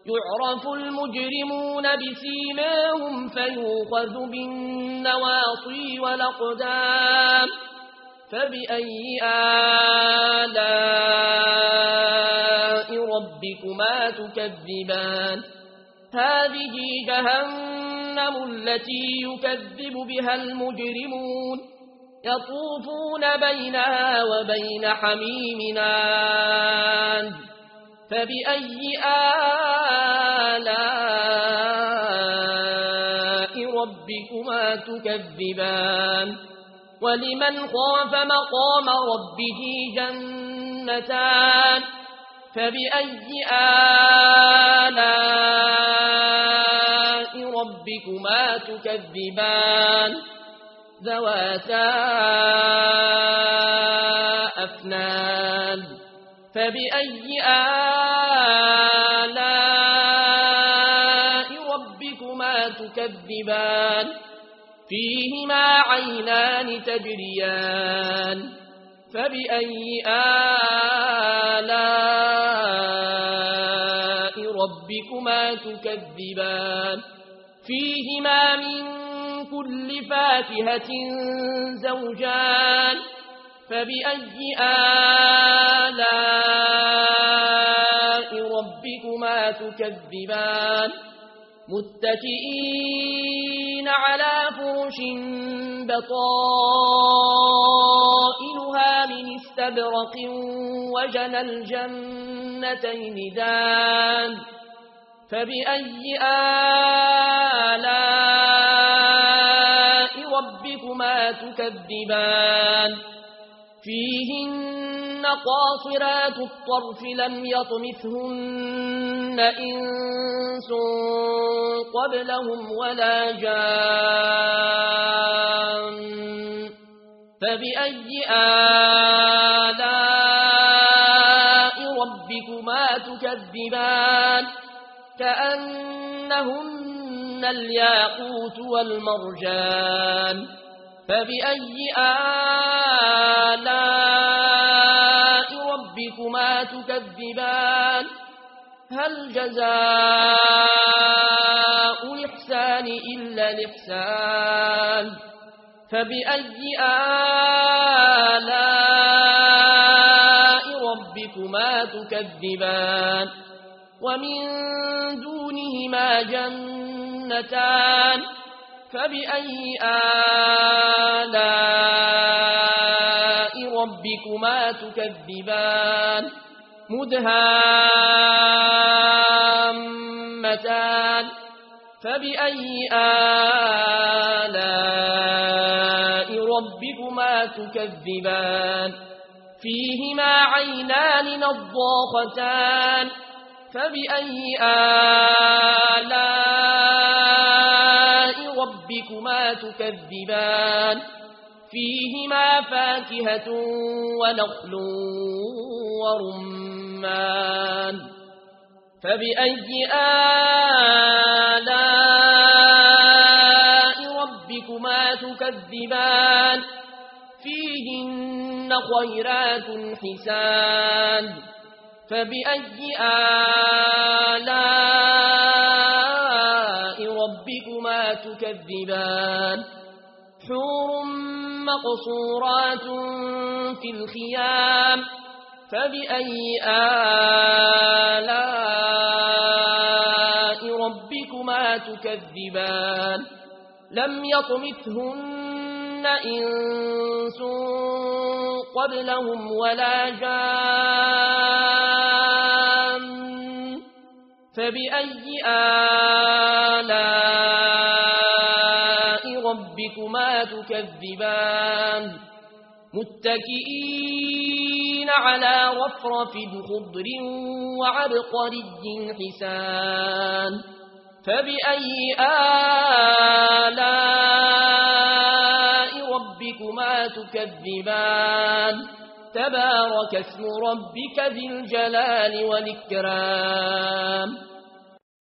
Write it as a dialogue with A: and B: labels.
A: يعرف المجرمون بسيماهم فيوخذ بالنواصي والأقدام فبأي آلاء ربكما تكذبان هذه جهنم التي يكذب بها المجرمون يطوفون بينها وبين حميم آن فبأي آلاء ربكما تكذبان ولمن خاف مقام ربه جنتان فبأي آلاء ربكما تكذبان ذواتا أفنان فبأي آلاء ربكما تكذبان فيهما عينان تجريان فبأي آلاء ربكما تكذبان فيهما من كل فاكهة زوجان فبأي آلاء ربكما تكذبان متكئين على فرش بطائنها من استبرق وجنى الجنتين دان فبأي آلاء ربكما تكذبان فيهن قاصرات الطرف لم يطمثهن إنس قبلهم ولا جان فبأي آلاء ربكما تكذبان كأنهن الياقوت والمرجان فبأي آلاء ربكما تكذبان هل جزاء الإحسان إلا الإحسان فبأي آلاء ربكما تكذبان ومن دونهما جنتان فبأي آلاء ربكما تكذبان مدهامتان فبأي آلاء ربكما تكذبان فيهما عينان نضاختان فبأي آلاء ربكما تكذبان فيهما فاكهة ونخل ورمان فبأي آلاء ربكما تكذبان فيهن خيرات حسان فبأي آلاء ربكما تكذبان حور مقصورات في الخيام فبأي آلاء ربكما تكذبان لم يطمثهن إنس قبلهم ولا جان فبأي آلاء ربكما تكذبان متكئين على رفرف خضر وعبقري حسان فبأي آلاء ربكما تكذبان تبارك اسم ربك ذي الجلال والإكرام